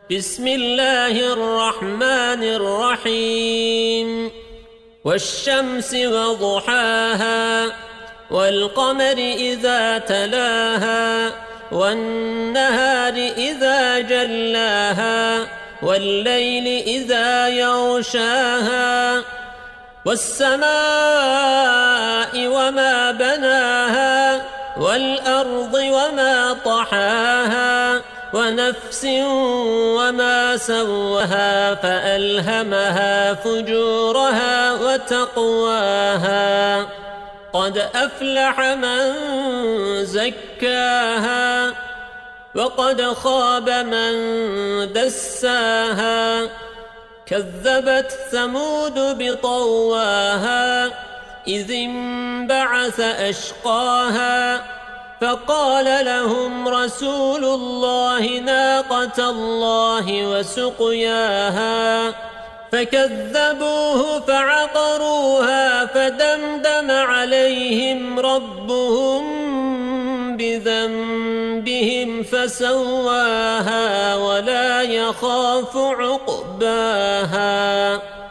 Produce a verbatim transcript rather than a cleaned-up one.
بسم الله الرحمن الرحيم والشمس وضحاها والقمر إذا تلاها والنهار إذا جلاها والليل إذا يغشاها والسماء وما بناها والأرض وما طحاها ونفس وما سواها فألهمها فجورها وتقواها قد أفلح من زكاها وقد خاب من دساها كذبت ثمود بطواها إذ انبعث أشقاها فقال لهم رسول الله ناقة الله وسقياها فكذبوه فعقروها فدمدم عليهم ربهم بذنبهم فسواها ولا يخاف عقباها.